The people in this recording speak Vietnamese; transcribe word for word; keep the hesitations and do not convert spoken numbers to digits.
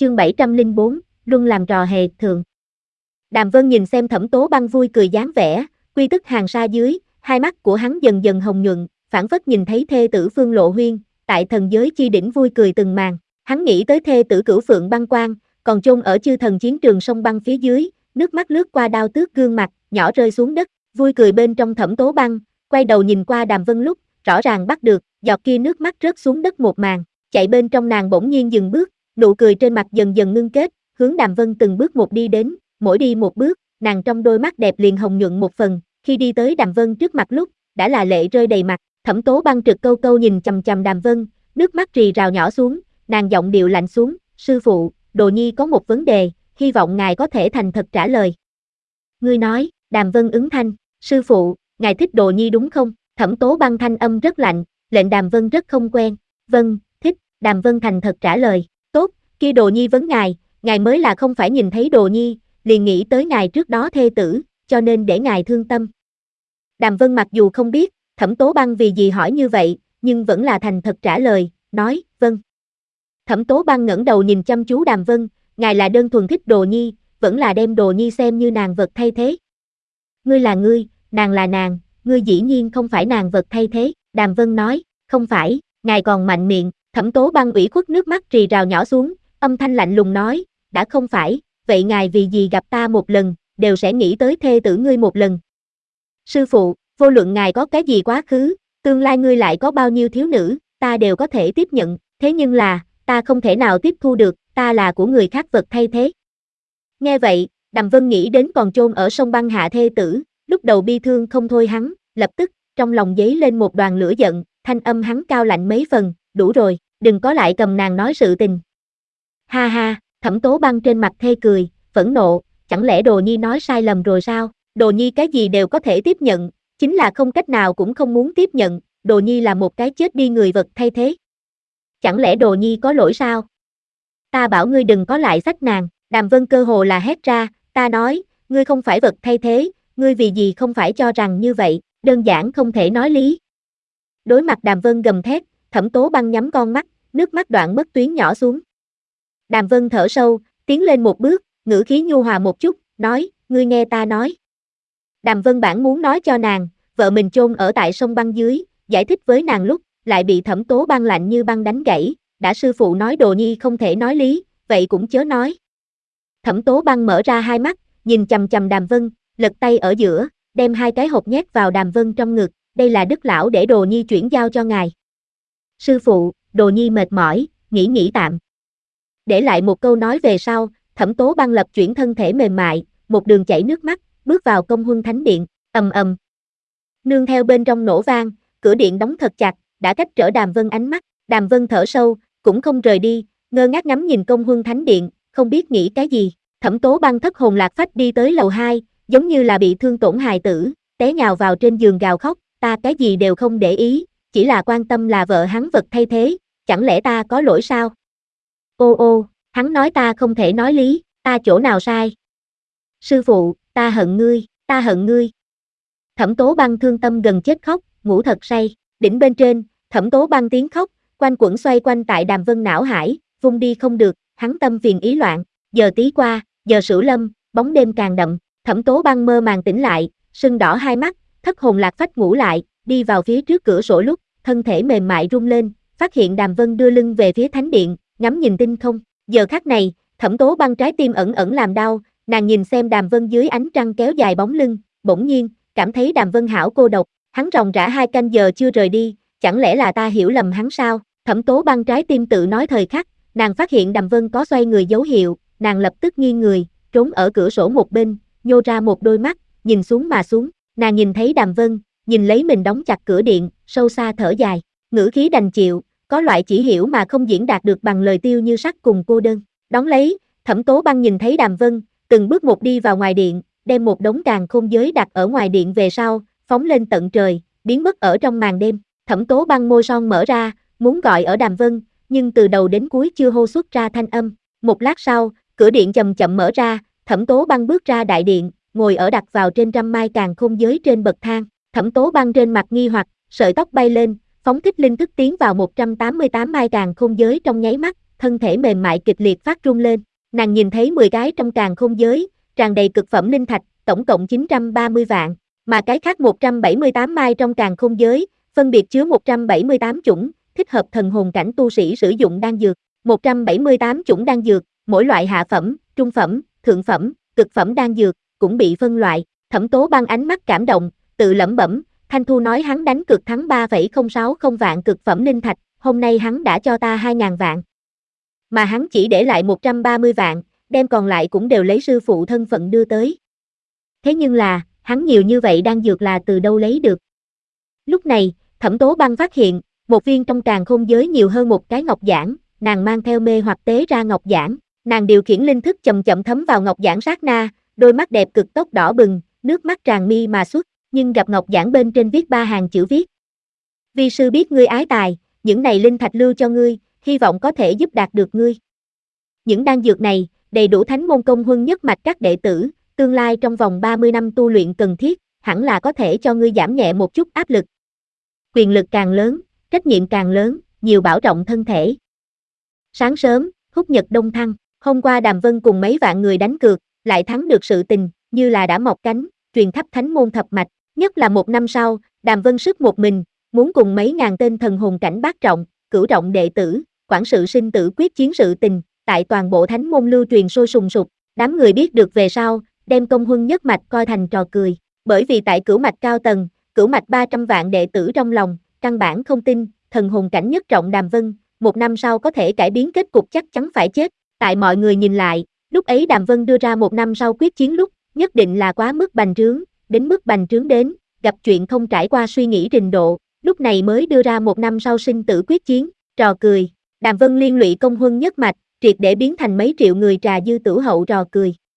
chương bảy trăm lẻ bốn, Luân làm trò hề thường. Đàm Vân nhìn xem Thẩm Tố Băng vui cười dáng vẻ, quy tức hàng sa dưới, hai mắt của hắn dần dần hồng nhuận, phảng phất nhìn thấy thê tử Phương Lộ Huyên, tại thần giới chi đỉnh vui cười từng màn. Hắn nghĩ tới thê tử Cửu Phượng Băng Quang, còn chôn ở chư thần chiến trường sông băng phía dưới, nước mắt lướt qua đao tước gương mặt, nhỏ rơi xuống đất, vui cười bên trong Thẩm Tố Băng, quay đầu nhìn qua Đàm Vân lúc, rõ ràng bắt được, giọt kia nước mắt rớt xuống đất một màn, chạy bên trong nàng bỗng nhiên dừng bước, nụ cười trên mặt dần dần ngưng kết, hướng Đàm Vân từng bước một đi đến, mỗi đi một bước, nàng trong đôi mắt đẹp liền hồng nhuận một phần, khi đi tới Đàm Vân trước mặt lúc, đã là lệ rơi đầy mặt, Thẩm Tố Băng trực câu câu nhìn chằm chằm Đàm Vân, nước mắt rì rào nhỏ xuống, nàng giọng điệu lạnh xuống, sư phụ, Đồ Nhi có một vấn đề, hy vọng ngài có thể thành thật trả lời. Ngươi nói, Đàm Vân ứng thanh, sư phụ, ngài thích Đồ Nhi đúng không? Thẩm Tố Băng thanh âm rất lạnh, lệnh Đàm Vân rất không quen, vâng, thích, Đàm Vân thành thật trả lời, tốt, kia Đồ Nhi vấn ngài, ngài mới là không phải nhìn thấy Đồ Nhi, liền nghĩ tới ngài trước đó thê tử, cho nên để ngài thương tâm. Đàm Vân mặc dù không biết, Thẩm Tố Băng vì gì hỏi như vậy, nhưng vẫn là thành thật trả lời, nói, vâng. Thẩm Tố Băng ngẩng đầu nhìn chăm chú Đàm Vân, ngài là đơn thuần thích Đồ Nhi, vẫn là đem Đồ Nhi xem như nàng vật thay thế. Ngươi là ngươi, nàng là nàng, ngươi dĩ nhiên không phải nàng vật thay thế, Đàm Vân nói, không phải, ngài còn mạnh miệng, Thẩm Tố Băng ủy khuất nước mắt rì rào nhỏ xuống, âm thanh lạnh lùng nói, đã không phải, vậy ngài vì gì gặp ta một lần, đều sẽ nghĩ tới thê tử ngươi một lần. Sư phụ, vô luận ngài có cái gì quá khứ, tương lai ngươi lại có bao nhiêu thiếu nữ, ta đều có thể tiếp nhận, thế nhưng là, ta không thể nào tiếp thu được, ta là của người khác vật thay thế. Nghe vậy, Đàm Vân nghĩ đến còn chôn ở sông băng hạ thê tử, lúc đầu bi thương không thôi hắn, lập tức, trong lòng dấy lên một đoàn lửa giận, thanh âm hắn cao lạnh mấy phần, đủ rồi, đừng có lại cầm nàng nói sự tình. Ha ha, Thẩm Tố Băng trên mặt thê cười, phẫn nộ, chẳng lẽ Đồ Nhi nói sai lầm rồi sao? Đồ Nhi cái gì đều có thể tiếp nhận, chính là không cách nào cũng không muốn tiếp nhận, Đồ Nhi là một cái chết đi người vật thay thế. Chẳng lẽ Đồ Nhi có lỗi sao? Ta bảo ngươi đừng có lại xách nàng, Đàm Vân cơ hồ là hét ra, ta nói, ngươi không phải vật thay thế, ngươi vì gì không phải cho rằng như vậy, đơn giản không thể nói lý. Đối mặt Đàm Vân gầm thét, Thẩm Tố Băng nhắm con mắt, nước mắt đoạn mất tuyến nhỏ xuống. Đàm Vân thở sâu, tiến lên một bước, ngữ khí nhu hòa một chút, nói, ngươi nghe ta nói. Đàm Vân bản muốn nói cho nàng, vợ mình chôn ở tại sông băng dưới, giải thích với nàng lúc, lại bị Thẩm Tố Băng lạnh như băng đánh gãy, đã sư phụ nói Đồ Nhi không thể nói lý, vậy cũng chớ nói. Thẩm Tố Băng mở ra hai mắt, nhìn chằm chằm Đàm Vân, lật tay ở giữa, đem hai cái hộp nhét vào Đàm Vân trong ngực, đây là Đức lão để Đồ Nhi chuyển giao cho ngài. Sư phụ, Đồ Nhi mệt mỏi, nghỉ nghỉ tạm. Để lại một câu nói về sau, Thẩm Tố Băng lập chuyển thân thể mềm mại, một đường chảy nước mắt, bước vào Công Huân Thánh Điện, ầm ầm. Nương theo bên trong nổ vang, cửa điện đóng thật chặt, đã cách trở Đàm Vân ánh mắt, Đàm Vân thở sâu, cũng không rời đi, ngơ ngác ngắm nhìn Công Huân Thánh Điện, không biết nghĩ cái gì. Thẩm Tố Băng thất hồn lạc phách đi tới lầu hai, giống như là bị thương tổn hài tử, té nhào vào trên giường gào khóc, ta cái gì đều không để ý, chỉ là quan tâm là vợ hắn vật thay thế, chẳng lẽ ta có lỗi sao? Ô ô, hắn nói ta không thể nói lý, ta chỗ nào sai? Sư phụ, ta hận ngươi, ta hận ngươi. Thẩm Tố Băng thương tâm gần chết khóc, ngủ thật say, đỉnh bên trên, Thẩm Tố Băng tiếng khóc, quanh quẩn xoay quanh tại Đàm Vân não hải, vung đi không được, hắn tâm phiền ý loạn, giờ tí qua, giờ sửu lâm, bóng đêm càng đậm, Thẩm Tố Băng mơ màng tỉnh lại, sưng đỏ hai mắt, thất hồn lạc phách ngủ lại, đi vào phía trước cửa sổ lúc, thân thể mềm mại rung lên, phát hiện Đàm Vân đưa lưng về phía thánh điện, ngắm nhìn tinh không, giờ khắc này, Thẩm Tố Băng trái tim ẩn ẩn làm đau, nàng nhìn xem Đàm Vân dưới ánh trăng kéo dài bóng lưng, bỗng nhiên, cảm thấy Đàm Vân hảo cô độc, hắn ròng rã hai canh giờ chưa rời đi, chẳng lẽ là ta hiểu lầm hắn sao? Thẩm Tố Băng trái tim tự nói thời khắc, nàng phát hiện Đàm Vân có xoay người dấu hiệu, nàng lập tức nghiêng người, trốn ở cửa sổ một bên, nhô ra một đôi mắt, nhìn xuống mà xuống, nàng nhìn thấy Đàm Vân, nhìn lấy mình đóng chặt cửa điện, sâu xa thở dài, ngữ khí đành chịu, có loại chỉ hiểu mà không diễn đạt được bằng lời tiêu như sắc cùng cô đơn. Đón lấy, Thẩm Tố Băng nhìn thấy Đàm Vân, từng bước một đi vào ngoài điện, đem một đống càn khôn giới đặt ở ngoài điện về sau, phóng lên tận trời, biến mất ở trong màn đêm. Thẩm Tố Băng môi son mở ra, muốn gọi ở Đàm Vân, nhưng từ đầu đến cuối chưa hô xuất ra thanh âm. Một lát sau, cửa điện chậm chậm mở ra, Thẩm Tố Băng bước ra đại điện, ngồi ở đặt vào trên trăm mai càn khôn giới trên bậc thang. Thẩm Tố Băng trên mặt nghi hoặc, sợi tóc bay lên, phóng thích linh thức tiến vào một trăm tám mươi tám mai càn khôn giới trong nháy mắt, thân thể mềm mại kịch liệt phát run lên. Nàng nhìn thấy mười cái trong càn khôn giới, tràn đầy cực phẩm linh thạch, tổng cộng chín trăm ba mươi vạn, mà cái khác một trăm bảy mươi tám mai trong càn khôn giới, phân biệt chứa một trăm bảy mươi tám chủng, thích hợp thần hồn cảnh tu sĩ sử dụng đan dược. một trăm bảy mươi tám chủng đan dược, mỗi loại hạ phẩm, trung phẩm, thượng phẩm, cực phẩm đan dược, cũng bị phân loại. Thẩm Tố Băng ánh mắt cảm động, tự lẩm bẩm, Thanh Thu nói hắn đánh cược thắng ba phẩy không sáu không vạn cực phẩm linh thạch, hôm nay hắn đã cho ta hai ngàn vạn. Mà hắn chỉ để lại một trăm ba mươi vạn, đem còn lại cũng đều lấy sư phụ thân phận đưa tới. Thế nhưng là, hắn nhiều như vậy đan dược là từ đâu lấy được? Lúc này, Thẩm Tố Băng phát hiện, một viên trong càn khôn giới nhiều hơn một cái ngọc giản, nàng mang theo mê hoặc tế ra ngọc giản, nàng điều khiển linh thức chậm chậm thấm vào ngọc giản sát na, đôi mắt đẹp cực tốc đỏ bừng, nước mắt tràn mi mà xuất, nhưng gặp ngọc giản bên trên viết ba hàng chữ viết. Vi sư biết ngươi ái tài, những này linh thạch lưu cho ngươi, hy vọng có thể giúp đạt được ngươi. Những đan dược này, đầy đủ thánh môn công huân nhất mạch các đệ tử, tương lai trong vòng ba mươi năm tu luyện cần thiết, hẳn là có thể cho ngươi giảm nhẹ một chút áp lực. Quyền lực càng lớn, trách nhiệm càng lớn, nhiều bảo trọng thân thể. Sáng sớm, húc nhật đông thăng, hôm qua Đàm Vân cùng mấy vạn người đánh cược, lại thắng được sự tình, như là đã mọc cánh, truyền khắp thánh môn thập mạch, nhất là một năm sau, Đàm Vân sức một mình, muốn cùng mấy ngàn tên thần hồn cảnh bát trọng, cửu trọng đệ tử, quản sự sinh tử quyết chiến sự tình, tại toàn bộ thánh môn lưu truyền sôi sùng sục, đám người biết được về sau, đem công huân nhất mạch coi thành trò cười, bởi vì tại cửu mạch cao tầng, cửu mạch ba trăm vạn đệ tử trong lòng, căn bản không tin, thần hồn cảnh nhất trọng Đàm Vân, một năm sau có thể cải biến kết cục chắc chắn phải chết, tại mọi người nhìn lại, lúc ấy Đàm Vân đưa ra một năm sau quyết chiến lúc, nhất định là quá mức bành trướng, đến mức bành trướng đến, gặp chuyện không trải qua suy nghĩ trình độ, lúc này mới đưa ra một năm sau sinh tử quyết chiến, trò cười, Đàm Vân liên lụy công huân nhất mạch, triệt để biến thành mấy triệu người trà dư tử hậu trò cười.